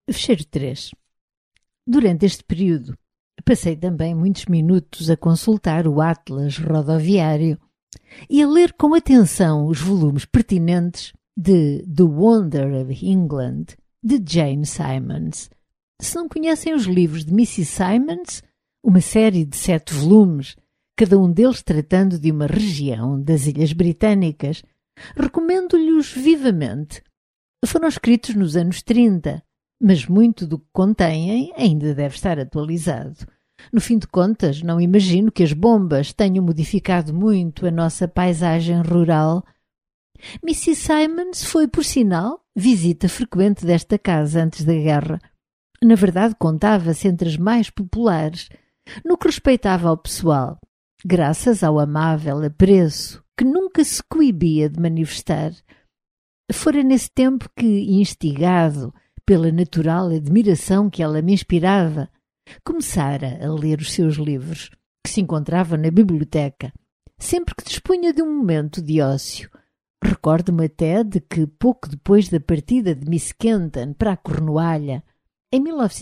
Fecheiro 3. Durante este período, passei também muitos minutos a consultar o Atlas rodoviário e a ler com atenção os volumes pertinentes de The Wonder of England, de Jane Simons. Se não conhecem os livros de Mrs. Simons, uma série de 7 volumes, cada um deles tratando de uma região das Ilhas Britânicas, recomendo-lhes vivamente. Foram escritos nos anos 30, mas muito do que contêm ainda deve estar atualizado. No fim de contas, não imagino que as bombas tenham modificado muito a nossa paisagem rural. Mrs. Simons foi, por sinal, visita frequente desta casa antes da guerra. Na verdade, contava-se entre as mais populares, no que respeitava ao pessoal, graças ao amável apreço que nunca se coibia de manifestar. Fora nesse tempo que, instigado pela natural admiração que ela me inspirava, começara a ler os seus livros, que se encontravam na biblioteca, sempre que dispunha de um momento de ócio. Recordo-me até de que, pouco depois da partida de Miss Kenton para a Cornualha, em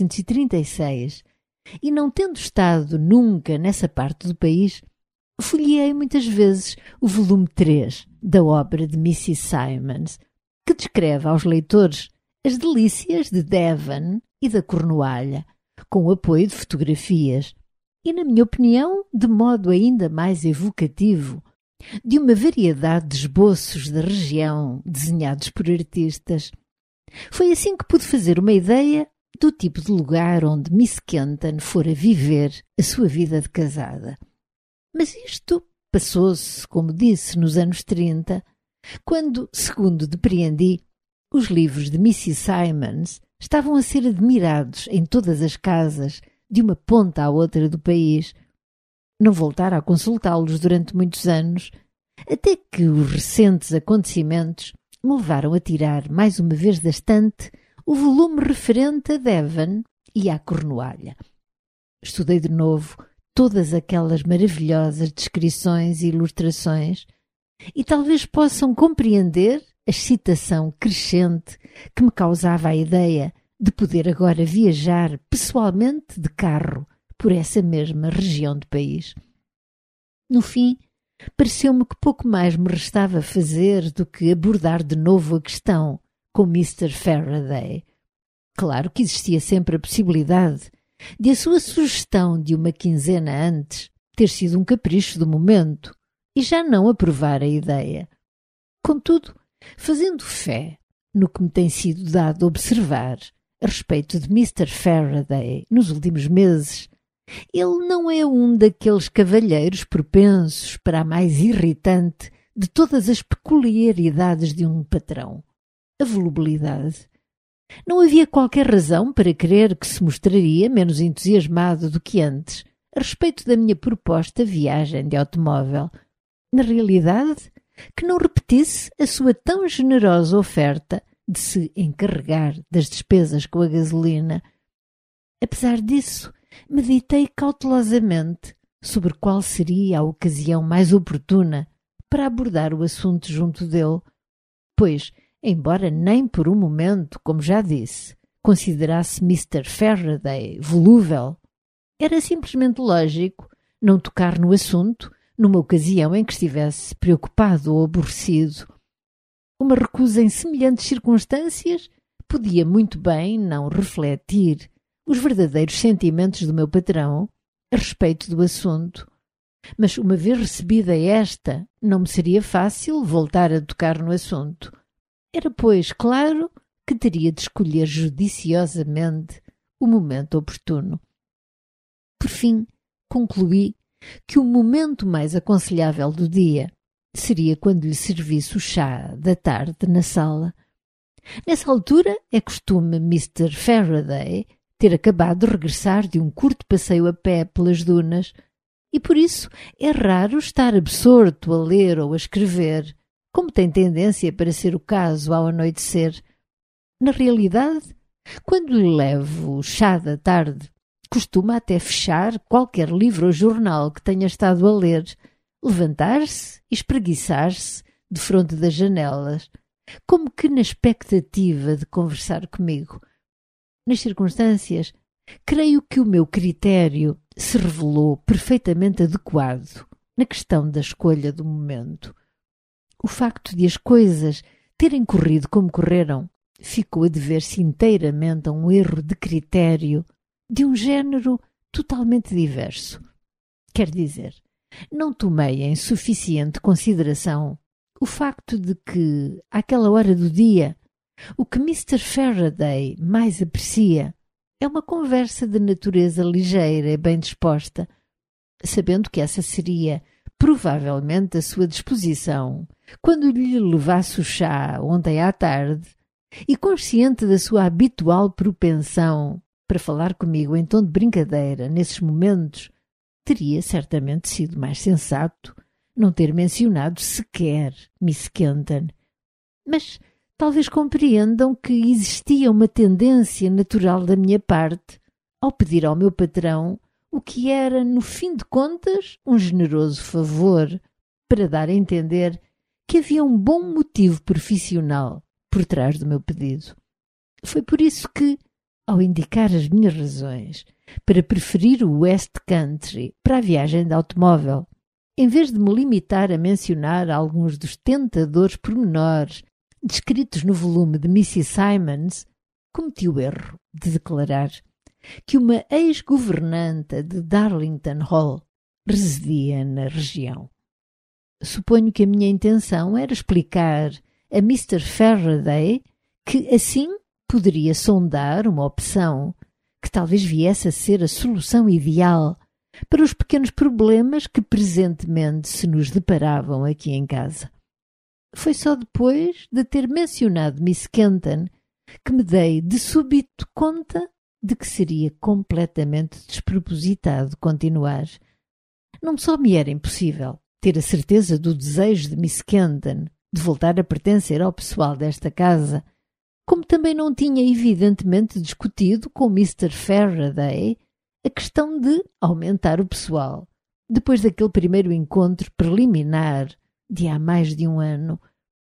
1936, e não tendo estado nunca nessa parte do país, folheei muitas vezes o volume 3 da obra de Mrs. Simons, que descreve aos leitores as delícias de Devon e da Cornualha, com o apoio de fotografias e, na minha opinião, de modo ainda mais evocativo, de uma variedade de esboços da região desenhados por artistas. Foi assim que pude fazer uma ideia do tipo de lugar onde Miss Kenton fora viver a sua vida de casada. Mas isto passou-se, como disse, nos anos 30, quando, segundo depreendi, os livros de Mrs. Simons estavam a ser admirados em todas as casas, de uma ponta à outra do país. Não voltara a consultá-los durante muitos anos, até que os recentes acontecimentos me levaram a tirar mais uma vez da estante o volume referente a Devon e à Cornualha. Estudei de novo todas aquelas maravilhosas descrições e ilustrações e talvez possam compreender a excitação crescente que me causava a ideia de poder agora viajar pessoalmente de carro por essa mesma região do país. No fim, pareceu-me que pouco mais me restava fazer do que abordar de novo a questão com Mr. Faraday. Claro que existia sempre a possibilidade de a sua sugestão de uma quinzena antes ter sido um capricho do momento e já não aprovar a ideia. Contudo, fazendo fé no que me tem sido dado observar a respeito de Mr. Faraday nos últimos meses, ele não é um daqueles cavalheiros propensos para a mais irritante de todas as peculiaridades de um patrão, a volubilidade. Não havia qualquer razão para crer que se mostraria menos entusiasmado do que antes a respeito da minha proposta viagem de automóvel. Na realidade, que não repetisse a sua tão generosa oferta de se encarregar das despesas com a gasolina. Apesar disso, meditei cautelosamente sobre qual seria a ocasião mais oportuna para abordar o assunto junto dele, pois, embora nem por um momento, como já disse, considerasse Mr. Faraday volúvel, era simplesmente lógico não tocar no assunto numa ocasião em que estivesse preocupado ou aborrecido. Uma recusa em semelhantes circunstâncias podia muito bem não refletir os verdadeiros sentimentos do meu patrão a respeito do assunto. Mas uma vez recebida esta, não me seria fácil voltar a tocar no assunto. Era, pois, claro que teria de escolher judiciosamente o momento oportuno. Por fim, concluí que o momento mais aconselhável do dia seria quando lhe servisse o chá da tarde na sala. Nessa altura é costume Mr. Faraday ter acabado de regressar de um curto passeio a pé pelas dunas e por isso é raro estar absorto a ler ou a escrever, como tem tendência para ser o caso ao anoitecer. Na realidade, quando lhe levo o chá da tarde, costuma até fechar qualquer livro ou jornal que tenha estado a ler, levantar-se e espreguiçar-se defronte das janelas, como que na expectativa de conversar comigo. nas circunstâncias, creio que o meu critério se revelou perfeitamente adequado na questão da escolha do momento. O facto de as coisas terem corrido como correram ficou a dever-se inteiramente a um erro de critério de um género totalmente diverso. Quer dizer, não tomei em suficiente consideração o facto de que, àquela hora do dia, o que Mr. Faraday mais aprecia é uma conversa de natureza ligeira e bem disposta, sabendo que essa seria provavelmente a sua disposição quando lhe levasse o chá ontem à tarde, e consciente da sua habitual propensão para falar comigo em tom de brincadeira nesses momentos, teria certamente sido mais sensato não ter mencionado sequer Miss Kenton. Mas talvez compreendam que existia uma tendência natural da minha parte ao pedir ao meu patrão o que era, no fim de contas, um generoso favor, para dar a entender que havia um bom motivo profissional por trás do meu pedido. Foi por isso que, ao indicar as minhas razões para preferir o West Country para a viagem de automóvel, em vez de me limitar a mencionar alguns dos tentadores pormenores descritos no volume de Mrs. Simons, cometi o erro de declarar que uma ex-governanta de Darlington Hall residia na região. Suponho que a minha intenção era explicar a Mr. Faraday que assim poderia sondar uma opção que talvez viesse a ser a solução ideal para os pequenos problemas que presentemente se nos deparavam aqui em casa. Foi só depois de ter mencionado Miss Kenton que me dei de súbito conta de que seria completamente despropositado continuar. Não só me era impossível ter a certeza do desejo de Miss Kenton de voltar a pertencer ao pessoal desta casa, como também não tinha evidentemente discutido com Mr. Faraday a questão de aumentar o pessoal, depois daquele primeiro encontro preliminar de há mais de um ano.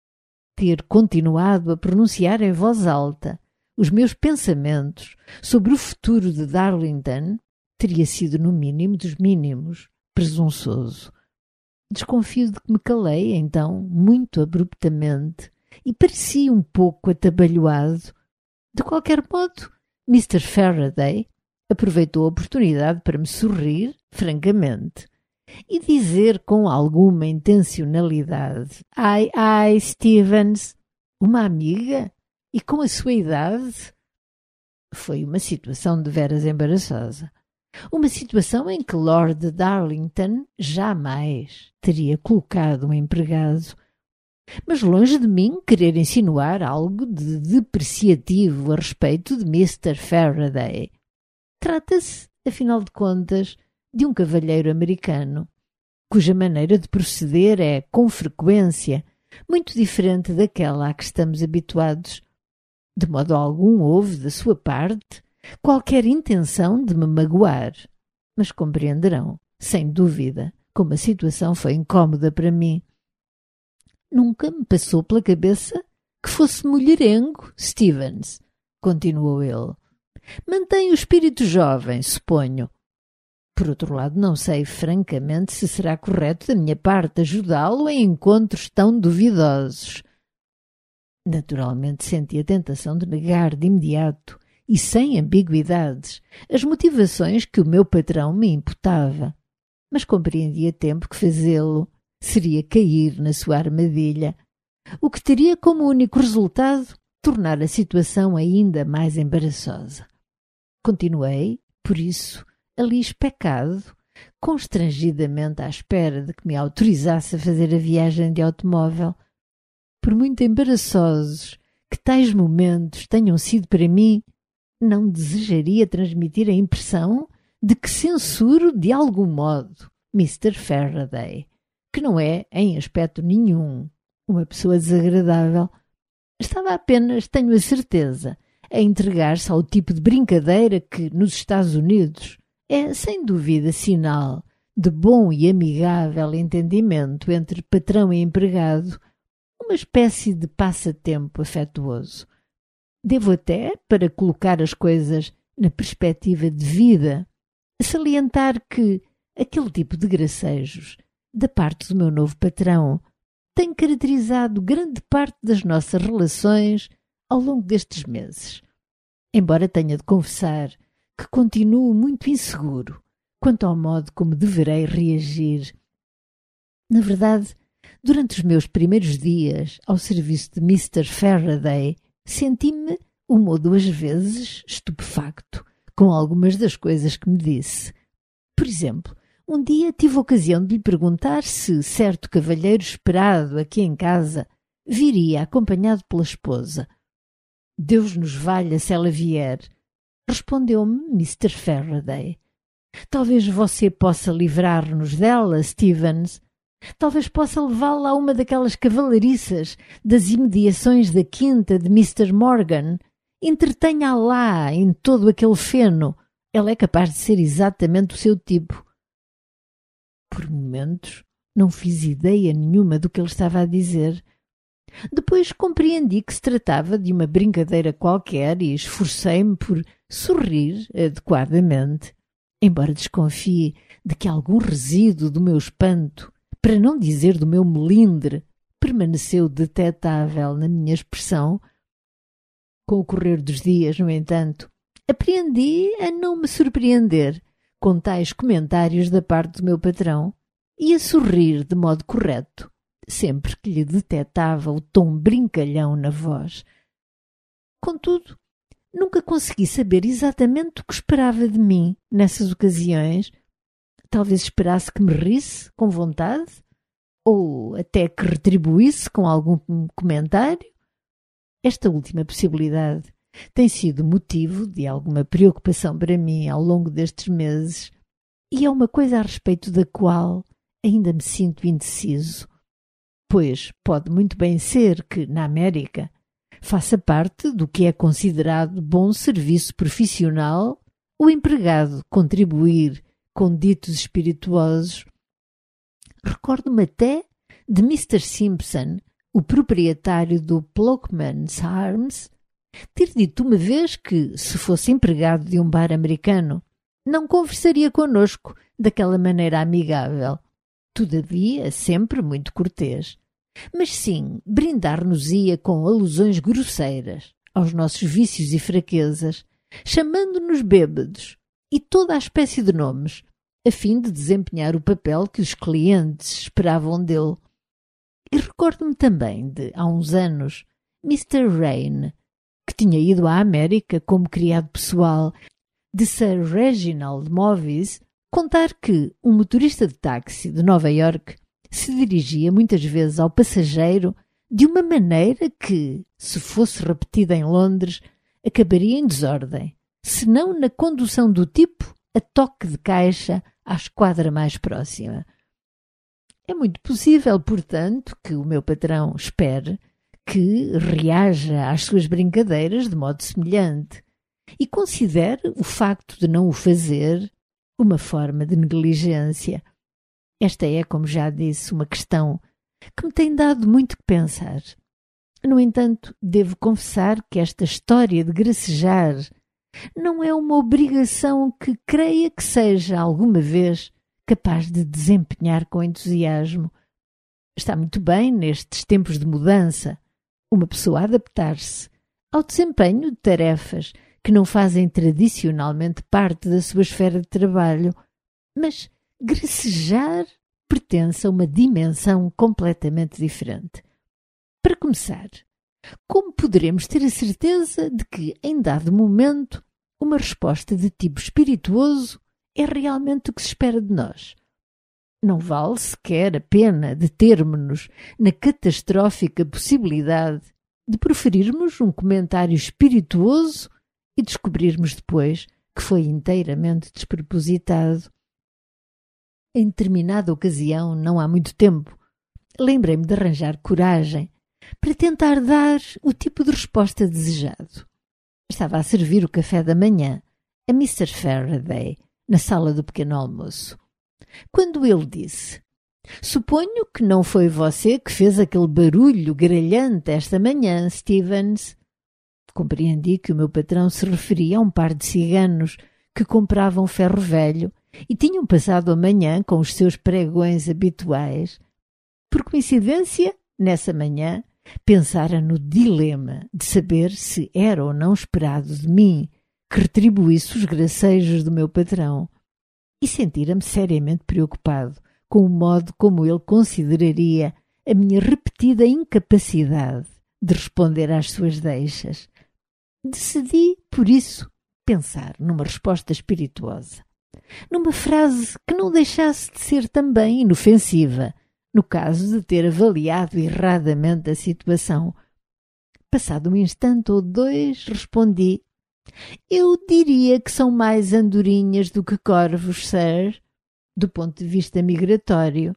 Ter continuado a pronunciar em voz alta os meus pensamentos sobre o futuro de Darlington teria sido, no mínimo dos mínimos, presunçoso. Desconfio de que me calei, então, muito abruptamente, e parecia um pouco atabalhoado. De qualquer modo, Mr. Faraday aproveitou a oportunidade para me sorrir, francamente, e dizer com alguma intencionalidade: Ai, Stevens, uma amiga? E com a sua idade? Foi uma situação deveras embaraçosa. Uma situação em que Lord Darlington jamais teria colocado um empregado. Mas longe de mim querer insinuar algo de depreciativo a respeito de Mr. Faraday. Trata-se, afinal de contas, de um cavalheiro americano, cuja maneira de proceder é, com frequência, muito diferente daquela a que estamos habituados. De modo algum houve, da sua parte, qualquer intenção de me magoar, mas compreenderão, sem dúvida, como a situação foi incómoda para mim. Nunca me passou pela cabeça que fosse mulherengo, Stevens, continuou ele. Mantém o espírito jovem, suponho. Por outro lado, não sei francamente se será correto da minha parte ajudá-lo em encontros tão duvidosos. Naturalmente senti a tentação de negar de imediato e sem ambiguidades as motivações que o meu patrão me imputava, mas compreendi a tempo que fazê-lo seria cair na sua armadilha, o que teria como único resultado tornar a situação ainda mais embaraçosa. Continuei, por isso, ali especado, constrangidamente à espera de que me autorizasse a fazer a viagem de automóvel. Por muito embaraçosos que tais momentos tenham sido para mim, não desejaria transmitir a impressão de que censuro de algum modo Mr. Faraday, que não é, em aspecto nenhum, uma pessoa desagradável. Estava apenas, tenho a certeza, a entregar-se ao tipo de brincadeira que, nos Estados Unidos, é, sem dúvida, sinal de bom e amigável entendimento entre patrão e empregado, uma espécie de passatempo afetuoso. Devo até, para colocar as coisas na perspectiva de vida, salientar que aquele tipo de gracejos, da parte do meu novo patrão, tem caracterizado grande parte das nossas relações ao longo destes meses. Embora tenha de confessar que continuo muito inseguro quanto ao modo como deverei reagir. Na verdade, durante os meus primeiros dias ao serviço de Mr. Faraday, senti-me uma ou duas vezes estupefacto com algumas das coisas que me disse. Por exemplo, um dia tive a ocasião de lhe perguntar se certo cavalheiro esperado aqui em casa viria acompanhado pela esposa. Deus nos valha se ela vier, respondeu-me Mr. Faraday. Talvez você possa livrar-nos dela, Stevens. Talvez possa levá-la a uma daquelas cavalariças das imediações da quinta de Mr. Morgan. Entretenha-a lá em todo aquele feno. Ela é capaz de ser exatamente o seu tipo. Por momentos não fiz ideia nenhuma do que ele estava a dizer. Depois compreendi que se tratava de uma brincadeira qualquer e esforcei-me por sorrir adequadamente, embora desconfie de que algum resíduo do meu espanto, para não dizer do meu melindre, permaneceu detetável na minha expressão. Com o correr dos dias, no entanto, aprendi a não me surpreender com tais comentários da parte do meu patrão e a sorrir de modo correto, sempre que lhe detetava o tom brincalhão na voz. Contudo, nunca consegui saber exatamente o que esperava de mim nessas ocasiões. Talvez esperasse que me risse com vontade, ou até que retribuísse com algum comentário. Esta última possibilidade tem sido motivo de alguma preocupação para mim ao longo destes meses, e é uma coisa a respeito da qual ainda me sinto indeciso, pois pode muito bem ser que, na América, faça parte do que é considerado bom serviço profissional o empregado contribuir com ditos espirituosos. Recordo-me até de Mr. Simpson, o proprietário do Plockman's Arms, ter dito uma vez que, se fosse empregado de um bar americano, não conversaria conosco daquela maneira amigável, todavia sempre muito cortês, mas sim brindar-nos-ia com alusões grosseiras aos nossos vícios e fraquezas, chamando-nos bêbados e toda a espécie de nomes, a fim de desempenhar o papel que os clientes esperavam dele. E recordo-me também de, há uns anos, Mr. Rain, que tinha ido à América como criado pessoal de Sir Reginald Movies, contar que um motorista de táxi de Nova York se dirigia muitas vezes ao passageiro de uma maneira que, se fosse repetida em Londres, acabaria em desordem, se não na condução do tipo a toque de caixa à esquadra mais próxima. É muito possível, portanto, que o meu patrão espere que reaja às suas brincadeiras de modo semelhante e considere o facto de não o fazer uma forma de negligência. Esta é, como já disse, uma questão que me tem dado muito que pensar. No entanto, devo confessar que esta história de gracejar não é uma obrigação que creia que seja alguma vez capaz de desempenhar com entusiasmo. Está muito bem, nestes tempos de mudança, uma pessoa adaptar-se ao desempenho de tarefas que não fazem tradicionalmente parte da sua esfera de trabalho, mas gracejar pertence a uma dimensão completamente diferente. Para começar, como poderemos ter a certeza de que, em dado momento, uma resposta de tipo espirituoso é realmente o que se espera de nós? Não vale sequer a pena determos-nos na catastrófica possibilidade de proferirmos um comentário espirituoso e descobrirmos depois que foi inteiramente despropositado. Em determinada ocasião, não há muito tempo, lembrei-me de arranjar coragem para tentar dar o tipo de resposta desejado. Estava a servir o café da manhã a Mr. Faraday na sala do pequeno almoço, quando ele disse: "Suponho que não foi você que fez aquele barulho gralhante esta manhã, Stevens." Compreendi que o meu patrão se referia a um par de ciganos que compravam ferro velho e tinham passado a manhã com os seus pregões habituais. Por coincidência, nessa manhã, pensara no dilema de saber se era ou não esperado de mim que retribuísse os gracejos do meu patrão e sentira-me seriamente preocupado com o modo como ele consideraria a minha repetida incapacidade de responder às suas deixas. Decidi, por isso, pensar numa resposta espirituosa, numa frase que não deixasse de ser também inofensiva, no caso de ter avaliado erradamente a situação. Passado um instante ou dois, respondi: eu diria que são mais andorinhas do que corvos, sir, do ponto de vista migratório.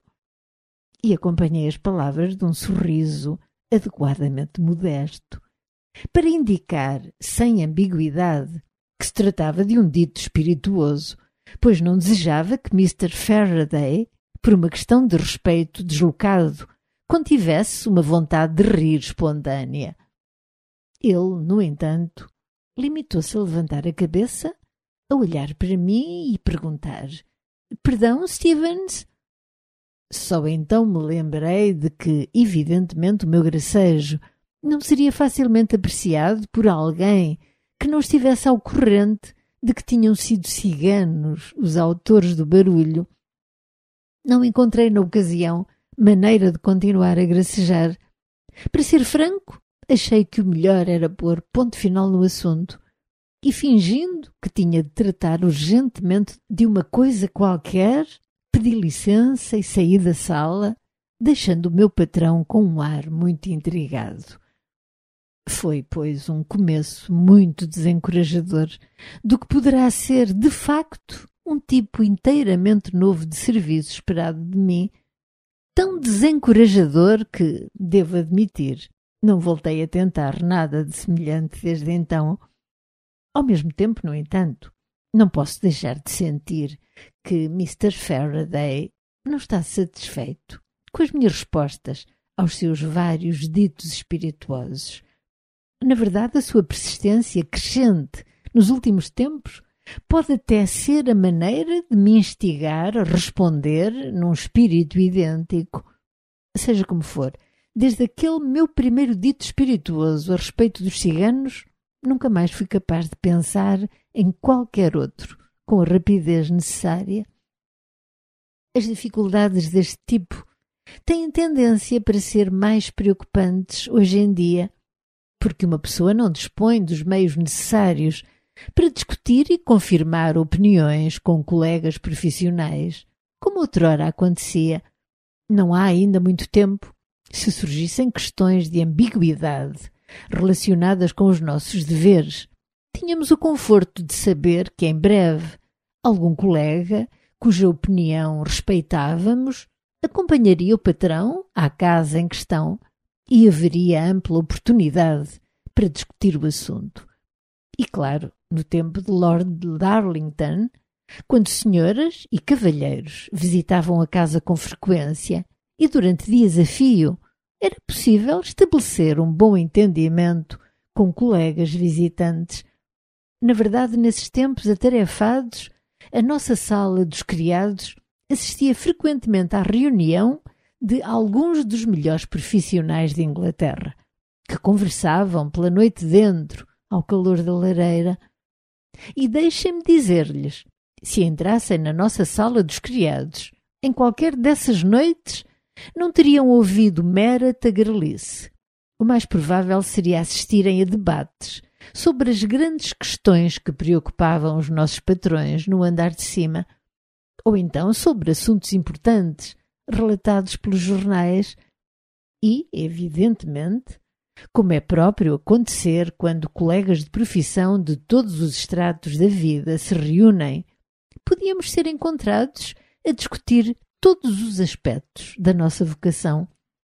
E acompanhei as palavras de um sorriso adequadamente modesto, para indicar, sem ambiguidade, que se tratava de um dito espirituoso, pois não desejava que Mr. Faraday, por uma questão de respeito deslocado, contivesse uma vontade de rir espontânea. Ele, no entanto, limitou-se a levantar a cabeça, a olhar para mim e perguntar: perdão, Stevens? Só então me lembrei de que, evidentemente, o meu gracejo não seria facilmente apreciado por alguém que não estivesse ao corrente de que tinham sido ciganos os autores do barulho. Não encontrei na ocasião maneira de continuar a gracejar. Para ser franco, achei que o melhor era pôr ponto final no assunto e, fingindo que tinha de tratar urgentemente de uma coisa qualquer, pedi licença e saí da sala, deixando o meu patrão com um ar muito intrigado. Foi, pois, um começo muito desencorajador do que poderá ser, de facto, um tipo inteiramente novo de serviço esperado de mim, tão desencorajador que, devo admitir, não voltei a tentar nada de semelhante desde então. Ao mesmo tempo, no entanto, não posso deixar de sentir que Mr. Faraday não está satisfeito com as minhas respostas aos seus vários ditos espirituosos. Na verdade, a sua persistência crescente nos últimos tempos pode até ser a maneira de me instigar a responder num espírito idêntico. Seja como for, desde aquele meu primeiro dito espirituoso a respeito dos ciganos, nunca mais fui capaz de pensar em qualquer outro com a rapidez necessária. As dificuldades deste tipo têm tendência para ser mais preocupantes hoje em dia, porque uma pessoa não dispõe dos meios necessários para discutir e confirmar opiniões com colegas profissionais, como outrora acontecia. Não há ainda muito tempo, se surgissem questões de ambiguidade relacionadas com os nossos deveres, tínhamos o conforto de saber que em breve algum colega, cuja opinião respeitávamos, acompanharia o patrão à casa em questão e haveria ampla oportunidade para discutir o assunto. E claro, no tempo de Lord Darlington, quando senhoras e cavalheiros visitavam a casa com frequência e durante dias a fio, era possível estabelecer um bom entendimento com colegas visitantes. Na verdade, nesses tempos atarefados, a nossa sala dos criados assistia frequentemente à reunião de alguns dos melhores profissionais de Inglaterra, que conversavam pela noite dentro, ao calor da lareira. E deixem-me dizer-lhes, se entrassem na nossa sala dos criados, em qualquer dessas noites, não teriam ouvido mera tagarelice. O mais provável seria assistirem a debates sobre as grandes questões que preocupavam os nossos patrões no andar de cima, ou então sobre assuntos importantes relatados pelos jornais e, evidentemente, como é próprio acontecer quando colegas de profissão de todos os estratos da vida se reúnem, podíamos ser encontrados a discutir todos os aspectos da nossa vocação.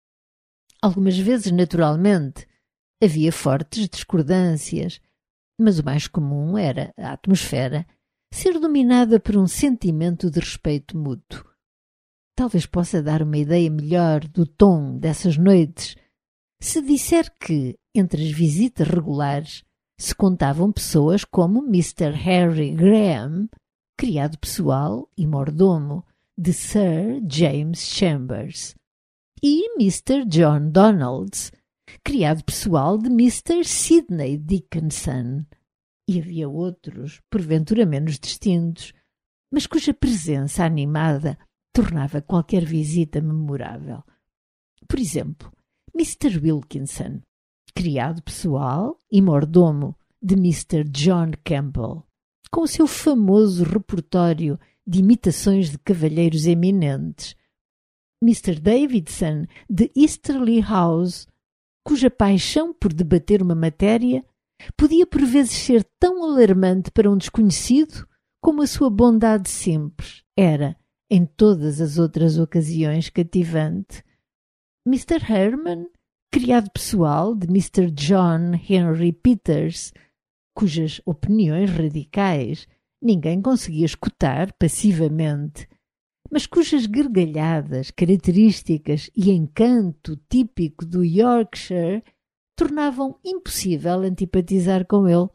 Algumas vezes, naturalmente, havia fortes discordâncias, mas o mais comum era a atmosfera ser dominada por um sentimento de respeito mútuo. Talvez possa dar uma ideia melhor do tom dessas noites se disser que, entre as visitas regulares, se contavam pessoas como Mr. Harry Graham, criado pessoal e mordomo de Sir James Chambers, e Mr. John Donalds, criado pessoal de Mr. Sidney Dickinson. E havia outros, porventura menos distintos, mas cuja presença animada tornava qualquer visita memorável. Por exemplo, Mr. Wilkinson, criado pessoal e mordomo de Mr. John Campbell, com o seu famoso repertório de imitações de cavalheiros eminentes. Mr. Davidson, de Easterley House, cuja paixão por debater uma matéria podia por vezes ser tão alarmante para um desconhecido como a sua bondade simples era, em todas as outras ocasiões, cativante. Mr. Herman, criado pessoal de Mr. John Henry Peters, cujas opiniões radicais ninguém conseguia escutar passivamente, mas cujas gargalhadas características e encanto típico do Yorkshire tornavam impossível antipatizar com ele.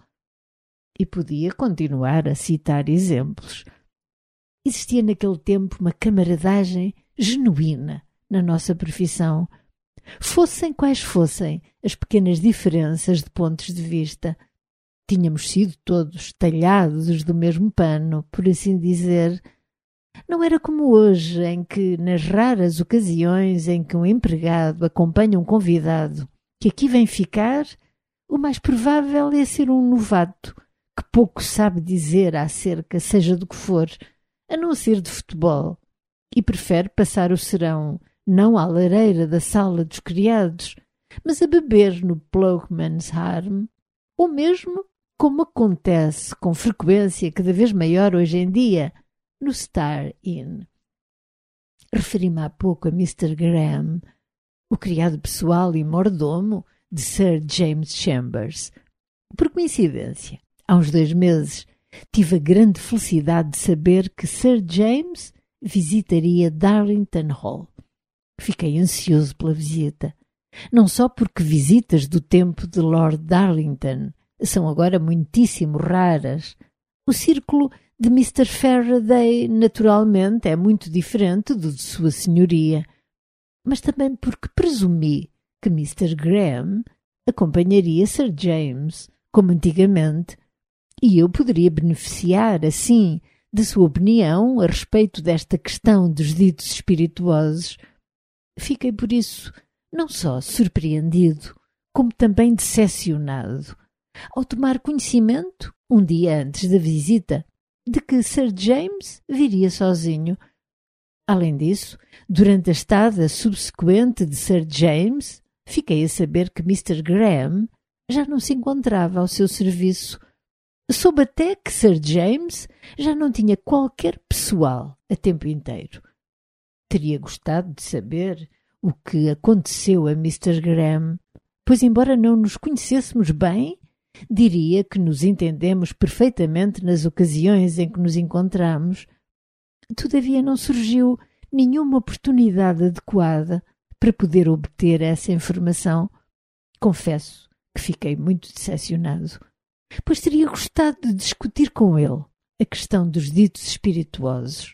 E podia continuar a citar exemplos. Existia naquele tempo uma camaradagem genuína na nossa profissão, fossem quais fossem as pequenas diferenças de pontos de vista. Tínhamos sido todos talhados do mesmo pano, por assim dizer. Não era como hoje, em que, nas raras ocasiões em que um empregado acompanha um convidado que aqui vem ficar, o mais provável é ser um novato que pouco sabe dizer acerca, seja do que for, a não ser de futebol, e prefere passar o serão não à lareira da sala dos criados, mas a beber no Ploughman's Arm, ou mesmo, como acontece com frequência cada vez maior hoje em dia, no Star Inn. Referi-me há pouco a Mr. Graham, o criado pessoal e mordomo de Sir James Chambers. Por coincidência, há uns 2 meses, tive a grande felicidade de saber que Sir James visitaria Darlington Hall. Fiquei ansioso pela visita, não só porque visitas do tempo de Lord Darlington são agora muitíssimo raras. O círculo de Mr. Faraday, naturalmente, é muito diferente do de Sua Senhoria, mas também porque presumi que Mr. Graham acompanharia Sir James, como antigamente, e eu poderia beneficiar, assim, de sua opinião a respeito desta questão dos ditos espirituosos. Fiquei, por isso, não só surpreendido, como também decepcionado, ao tomar conhecimento, um dia antes da visita, de que Sir James viria sozinho. Além disso, durante a estada subsequente de Sir James, fiquei a saber que Mr. Graham já não se encontrava ao seu serviço. Soube até que Sir James já não tinha qualquer pessoal a tempo inteiro. Teria gostado de saber o que aconteceu a Mr. Graham, pois, embora não nos conhecêssemos bem, diria que nos entendemos perfeitamente nas ocasiões em que nos encontramos. Todavia não surgiu nenhuma oportunidade adequada para poder obter essa informação. Confesso que fiquei muito decepcionado, pois teria gostado de discutir com ele a questão dos ditos espirituosos.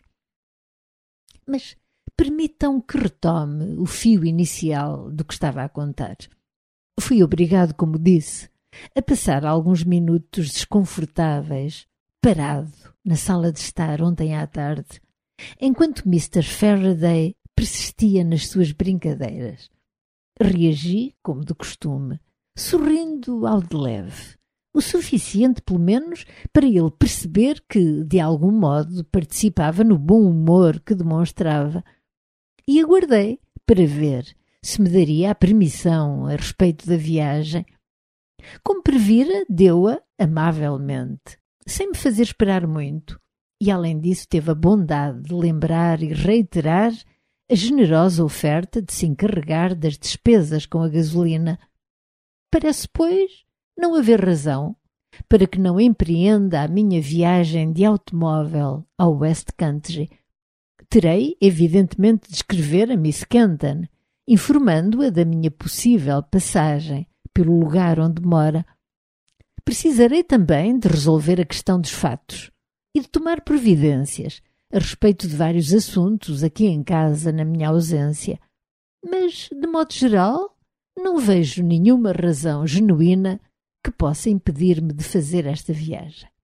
Mas permitam que retome o fio inicial do que estava a contar. Fui obrigado, como disse, a passar alguns minutos desconfortáveis, parado na sala de estar ontem à tarde, enquanto Mr. Faraday persistia nas suas brincadeiras. Reagi, como de costume, sorrindo ao de leve, o suficiente, pelo menos, para ele perceber que, de algum modo, participava no bom humor que demonstrava, e aguardei para ver se me daria a permissão a respeito da viagem. Como previra, deu-a amavelmente, sem me fazer esperar muito, e além disso teve a bondade de lembrar e reiterar a generosa oferta de se encarregar das despesas com a gasolina. Parece, pois, não haver razão para que não empreenda a minha viagem de automóvel ao West Country. Terei, evidentemente, de escrever a Miss Kenton, informando-a da minha possível passagem pelo lugar onde mora. Precisarei também de resolver a questão dos fatos e de tomar providências a respeito de vários assuntos aqui em casa na minha ausência. Mas, de modo geral, não vejo nenhuma razão genuína que possa impedir-me de fazer esta viagem.